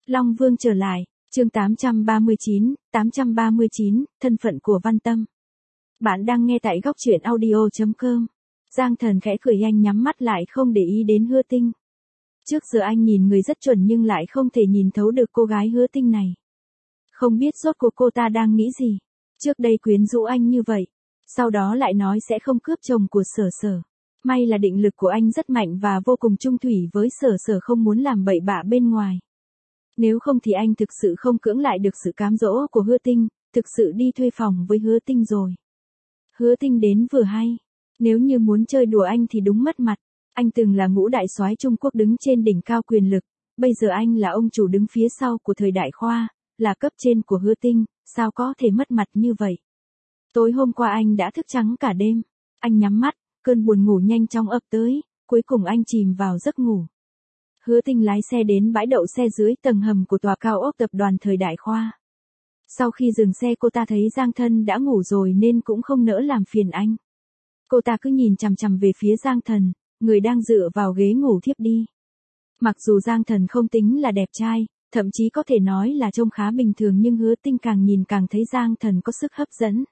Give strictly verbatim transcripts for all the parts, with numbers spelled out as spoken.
Long Vương trở lại, chương tám trăm ba mươi chín, tám trăm ba mươi chín, thân phận của Văn Tâm. Bạn đang nghe tại góc truyện audio chấm com. Giang Thần khẽ cười, anh nhắm mắt lại không để ý đến Hứa Tinh. Trước giờ anh nhìn người rất chuẩn nhưng lại không thể nhìn thấu được cô gái Hứa Tinh này. Không biết rốt cuộc cô ta đang nghĩ gì. Trước đây quyến rũ anh như vậy, sau đó lại nói sẽ không cướp chồng của Sở Sở. May là định lực của anh rất mạnh và vô cùng chung thủy với Sở Sở, không muốn làm bậy bạ bên ngoài. Nếu không thì anh thực sự không cưỡng lại được sự cám dỗ của Hứa Tinh, thực sự đi thuê phòng với Hứa Tinh rồi. Hứa Tinh đến vừa hay, nếu như muốn chơi đùa anh thì đúng mất mặt. Anh từng là ngũ đại soái Trung Quốc đứng trên đỉnh cao quyền lực, bây giờ anh là ông chủ đứng phía sau của thời đại Khoa, là cấp trên của Hứa Tinh, sao có thể mất mặt như vậy. Tối hôm qua anh đã thức trắng cả đêm, anh nhắm mắt, cơn buồn ngủ nhanh chóng ập tới, cuối cùng anh chìm vào giấc ngủ. Hứa Tinh lái xe đến bãi đậu xe dưới tầng hầm của tòa cao ốc tập đoàn thời đại Khoa. Sau khi dừng xe cô ta thấy Giang Thần đã ngủ rồi nên cũng không nỡ làm phiền anh. Cô ta cứ nhìn chằm chằm về phía Giang Thần, người đang dựa vào ghế ngủ thiếp đi. Mặc dù Giang Thần không tính là đẹp trai, thậm chí có thể nói là trông khá bình thường, nhưng Hứa Tinh càng nhìn càng thấy Giang Thần có sức hấp dẫn.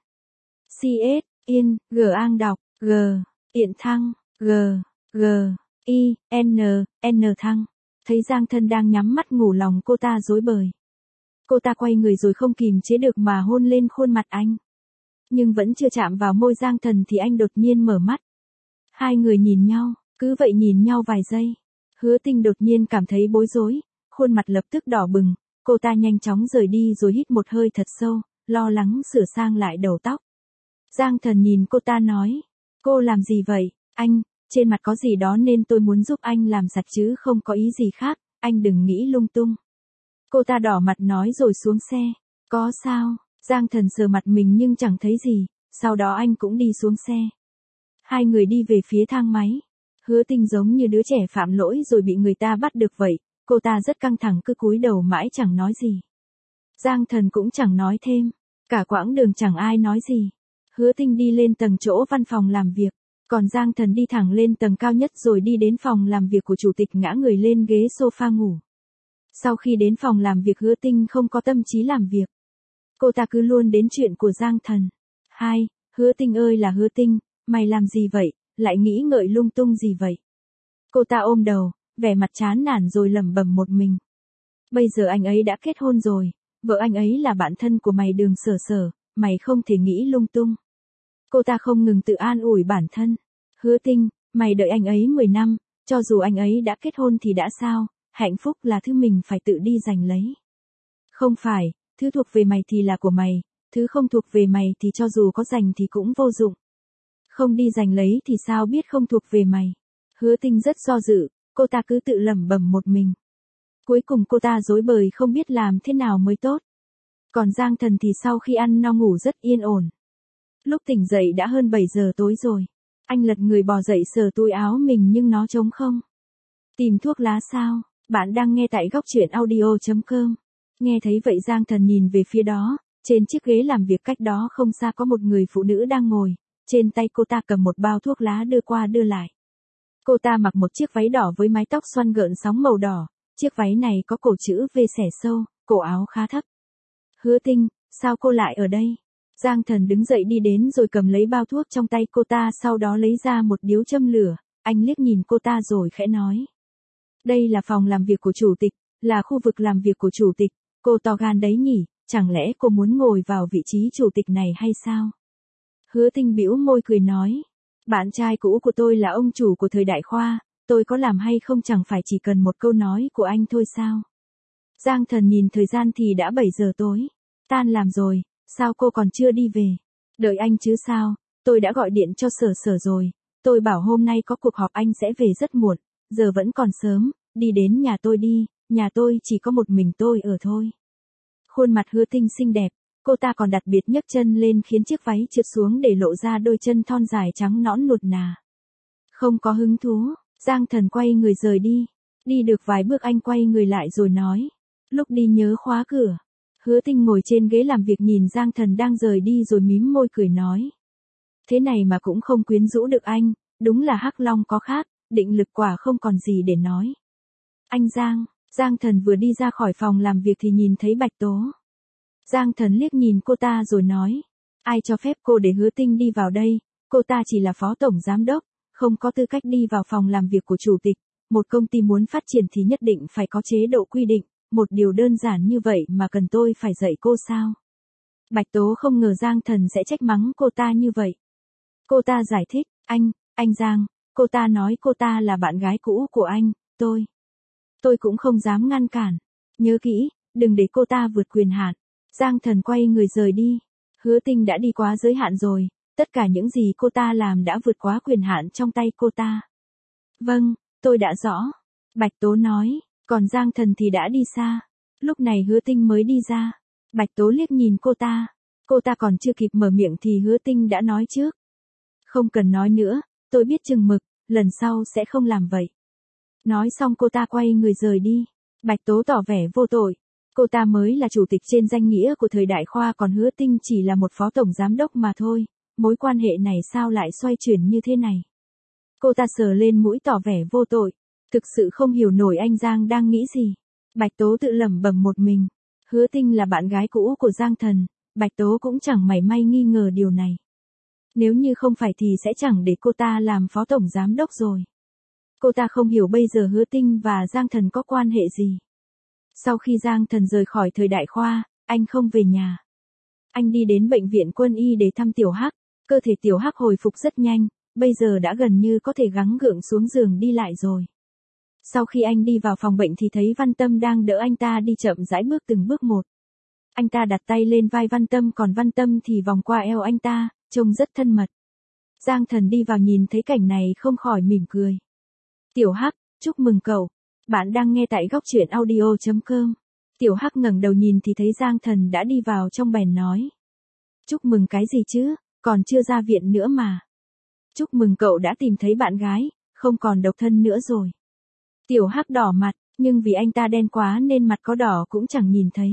C S, Yên, G Ang đọc, G, Tiện Thăng, G, G, I, N, N Thăng. Thấy Giang Thần đang nhắm mắt ngủ, lòng cô ta rối bời. Cô ta quay người rồi không kìm chế được mà hôn lên khuôn mặt anh. Nhưng vẫn chưa chạm vào môi Giang Thần thì anh đột nhiên mở mắt. Hai người nhìn nhau, cứ vậy nhìn nhau vài giây. Hứa Tinh đột nhiên cảm thấy bối rối, khuôn mặt lập tức đỏ bừng, cô ta nhanh chóng rời đi rồi hít một hơi thật sâu, lo lắng sửa sang lại đầu tóc. Giang Thần nhìn cô ta nói, cô làm gì vậy, anh, trên mặt có gì đó nên tôi muốn giúp anh làm sạch chứ không có ý gì khác, anh đừng nghĩ lung tung. Cô ta đỏ mặt nói rồi xuống xe, có sao, Giang Thần sờ mặt mình nhưng chẳng thấy gì, sau đó anh cũng đi xuống xe. Hai người đi về phía thang máy. Hứa Tinh giống như đứa trẻ phạm lỗi rồi bị người ta bắt được vậy, cô ta rất căng thẳng cứ cúi đầu mãi chẳng nói gì. Giang Thần cũng chẳng nói thêm, cả quãng đường chẳng ai nói gì. Hứa Tinh đi lên tầng chỗ văn phòng làm việc, còn Giang Thần đi thẳng lên tầng cao nhất rồi đi đến phòng làm việc của chủ tịch, ngã người lên ghế sofa ngủ. Sau khi đến phòng làm việc, Hứa Tinh không có tâm trí làm việc. Cô ta cứ luôn đến chuyện của Giang Thần. Hai, Hứa Tinh ơi là Hứa Tinh, mày làm gì vậy, lại nghĩ ngợi lung tung gì vậy? Cô ta ôm đầu, vẻ mặt chán nản rồi lẩm bẩm một mình. Bây giờ anh ấy đã kết hôn rồi, vợ anh ấy là bạn thân của mày Đường Sở Sở, mày không thể nghĩ lung tung. Cô ta không ngừng tự an ủi bản thân. Hứa Tinh, mày đợi anh ấy mười năm, cho dù anh ấy đã kết hôn thì đã sao, hạnh phúc là thứ mình phải tự đi giành lấy. Không phải, thứ thuộc về mày thì là của mày, thứ không thuộc về mày thì cho dù có giành thì cũng vô dụng. Không đi giành lấy thì sao biết không thuộc về mày. Hứa Tinh rất do dự, cô ta cứ tự lẩm bẩm một mình. Cuối cùng cô ta rối bời không biết làm thế nào mới tốt. Còn Giang Thần thì sau khi ăn no ngủ rất yên ổn. Lúc tỉnh dậy đã hơn bảy giờ tối rồi. Anh lật người bò dậy sờ túi áo mình nhưng nó trống không. Tìm thuốc lá sao? Bạn đang nghe tại góc truyện audio chấm com. Nghe thấy vậy Giang Thần nhìn về phía đó, trên chiếc ghế làm việc cách đó không xa có một người phụ nữ đang ngồi, trên tay cô ta cầm một bao thuốc lá đưa qua đưa lại. Cô ta mặc một chiếc váy đỏ với mái tóc xoăn gợn sóng màu đỏ, chiếc váy này có cổ chữ V xẻ sâu, cổ áo khá thấp. Hứa Tinh, sao cô lại ở đây? Giang Thần đứng dậy đi đến rồi cầm lấy bao thuốc trong tay cô ta, sau đó lấy ra một điếu châm lửa, anh liếc nhìn cô ta rồi khẽ nói. Đây là phòng làm việc của chủ tịch, là khu vực làm việc của chủ tịch, cô to gan đấy nhỉ, chẳng lẽ cô muốn ngồi vào vị trí chủ tịch này hay sao? Hứa Tinh bĩu môi cười nói, bạn trai cũ của tôi là ông chủ của thời đại Khoa, tôi có làm hay không chẳng phải chỉ cần một câu nói của anh thôi sao? Giang Thần nhìn thời gian thì đã bảy giờ tối, tan làm rồi, sao cô còn chưa đi về? Đợi anh chứ sao, tôi đã gọi điện cho Sở Sở rồi, tôi bảo hôm nay có cuộc họp anh sẽ về rất muộn, giờ vẫn còn sớm, đi đến nhà tôi đi, nhà tôi chỉ có một mình tôi ở thôi. Khuôn mặt Hứa Tinh xinh đẹp, cô ta còn đặc biệt nhấc chân lên khiến chiếc váy trượt xuống để lộ ra đôi chân thon dài trắng nõn nuột nà. Không có hứng thú, Giang Thần quay người rời đi. Đi được vài bước anh quay người lại rồi nói, lúc đi nhớ khóa cửa. Hứa Tinh ngồi trên ghế làm việc nhìn Giang Thần đang rời đi rồi mím môi cười nói. Thế này mà cũng không quyến rũ được anh, đúng là Hắc Long có khác, định lực quả không còn gì để nói. Anh Giang, Giang Thần vừa đi ra khỏi phòng làm việc thì nhìn thấy Bạch Tố. Giang Thần liếc nhìn cô ta rồi nói, ai cho phép cô để Hứa Tinh đi vào đây, cô ta chỉ là phó tổng giám đốc, không có tư cách đi vào phòng làm việc của chủ tịch, một công ty muốn phát triển thì nhất định phải có chế độ quy định, một điều đơn giản như vậy mà cần tôi phải dạy cô sao? Bạch Tố không ngờ Giang Thần sẽ trách mắng cô ta như vậy. Cô ta giải thích, anh, anh Giang, cô ta nói cô ta là bạn gái cũ của anh, tôi. Tôi cũng không dám ngăn cản. Nhớ kỹ, đừng để cô ta vượt quyền hạn. Giang Thần quay người rời đi. Hứa Tinh đã đi quá giới hạn rồi, tất cả những gì cô ta làm đã vượt quá quyền hạn trong tay cô ta. Vâng, tôi đã rõ. Bạch Tố nói, còn Giang Thần thì đã đi xa. Lúc này Hứa Tinh mới đi ra. Bạch Tố liếc nhìn cô ta. Cô ta còn chưa kịp mở miệng thì Hứa Tinh đã nói trước. Không cần nói nữa, tôi biết chừng mực, lần sau sẽ không làm vậy. Nói xong cô ta quay người rời đi. Bạch Tố tỏ vẻ vô tội. Cô ta mới là chủ tịch trên danh nghĩa của thời đại Khoa còn Hứa Tinh chỉ là một phó tổng giám đốc mà thôi. Mối quan hệ này sao lại xoay chuyển như thế này? Cô ta sờ lên mũi tỏ vẻ vô tội. Thực sự không hiểu nổi anh Giang đang nghĩ gì. Bạch Tố tự lẩm bẩm một mình. Hứa Tinh là bạn gái cũ của Giang Thần. Bạch Tố cũng chẳng mảy may nghi ngờ điều này. Nếu như không phải thì sẽ chẳng để cô ta làm phó tổng giám đốc rồi. Cô ta không hiểu bây giờ Hứa Tinh và Giang Thần có quan hệ gì. Sau khi Giang Thần rời khỏi thời đại Khoa, anh không về nhà. Anh đi đến bệnh viện quân y để thăm Tiểu Hắc. Cơ thể Tiểu Hắc hồi phục rất nhanh, bây giờ đã gần như có thể gắng gượng xuống giường đi lại rồi. Sau khi anh đi vào phòng bệnh thì thấy Văn Tâm đang đỡ anh ta đi chậm rãi bước từng bước một. Anh ta đặt tay lên vai Văn Tâm còn Văn Tâm thì vòng qua eo anh ta, trông rất thân mật. Giang Thần đi vào nhìn thấy cảnh này không khỏi mỉm cười. Tiểu Hắc, chúc mừng cậu. Bạn đang nghe tại góc truyện audio chấm com. Tiểu Hắc ngẩng đầu nhìn thì thấy Giang Thần đã đi vào trong bèn nói. Chúc mừng cái gì chứ, còn chưa ra viện nữa mà. Chúc mừng cậu đã tìm thấy bạn gái, không còn độc thân nữa rồi. Tiểu Hắc đỏ mặt, nhưng vì anh ta đen quá nên mặt có đỏ cũng chẳng nhìn thấy.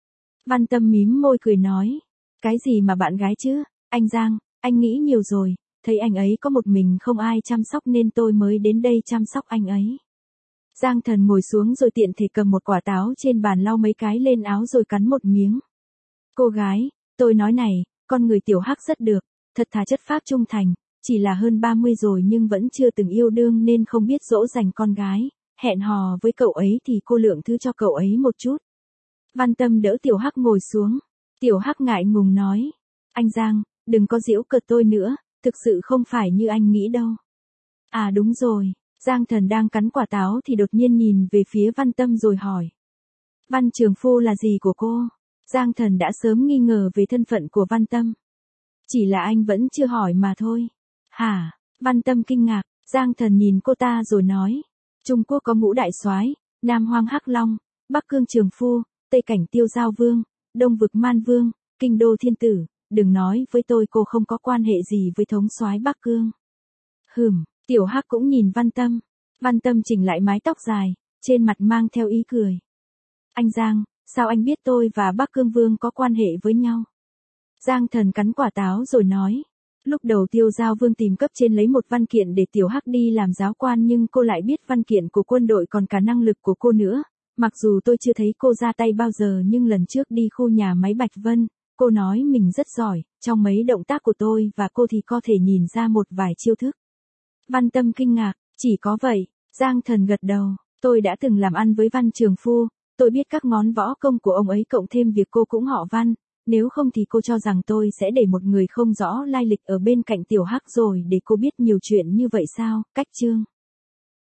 Văn Tâm mím môi cười nói. Cái gì mà bạn gái chứ, anh Giang, anh nghĩ nhiều rồi, thấy anh ấy có một mình không ai chăm sóc nên tôi mới đến đây chăm sóc anh ấy. Giang Thần ngồi xuống rồi tiện thể cầm một quả táo trên bàn lau mấy cái lên áo rồi cắn một miếng. Cô gái, tôi nói này, con người Tiểu Hắc rất được, thật thà chất phác trung thành, chỉ là hơn ba mươi rồi nhưng vẫn chưa từng yêu đương nên không biết dỗ dành con gái, hẹn hò với cậu ấy thì cô lượng thứ cho cậu ấy một chút. Văn Tâm đỡ Tiểu Hắc ngồi xuống. Tiểu Hắc ngại ngùng nói. Anh Giang, đừng có giễu cợt tôi nữa, thực sự không phải như anh nghĩ đâu. À đúng rồi, Giang Thần đang cắn quả táo thì đột nhiên nhìn về phía Văn Tâm rồi hỏi. Văn Trường Phu là gì của cô? Giang Thần đã sớm nghi ngờ về thân phận của Văn Tâm. Chỉ là anh vẫn chưa hỏi mà thôi. Hả? Văn Tâm kinh ngạc, Giang Thần nhìn cô ta rồi nói. Trung Quốc có Ngũ Đại Soái, Nam Hoang Hắc Long, Bắc Cương Trường Phu, Tây Cảnh Tiêu Giao Vương, Đông Vực Man Vương, Kinh Đô Thiên Tử, đừng nói với tôi cô không có quan hệ gì với thống soái Bắc Cương. Hừm, Tiểu Hắc cũng nhìn Văn Tâm. Văn Tâm chỉnh lại mái tóc dài, trên mặt mang theo ý cười. Anh Giang, sao anh biết tôi và Bắc Cương Vương có quan hệ với nhau? Giang Thần cắn quả táo rồi nói. Lúc đầu Tiêu Giao Vương tìm cấp trên lấy một văn kiện để Tiểu Hắc đi làm giáo quan nhưng cô lại biết văn kiện của quân đội còn cả năng lực của cô nữa. Mặc dù tôi chưa thấy cô ra tay bao giờ nhưng lần trước đi khu nhà máy Bạch Vân, cô nói mình rất giỏi, trong mấy động tác của tôi và cô thì có thể nhìn ra một vài chiêu thức. Văn Tâm kinh ngạc, chỉ có vậy, Giang Thần gật đầu, tôi đã từng làm ăn với Văn Trường Phu, tôi biết các ngón võ công của ông ấy cộng thêm việc cô cũng họ Văn, nếu không thì cô cho rằng tôi sẽ để một người không rõ lai lịch ở bên cạnh Tiểu Hắc rồi để cô biết nhiều chuyện như vậy sao, cách chương.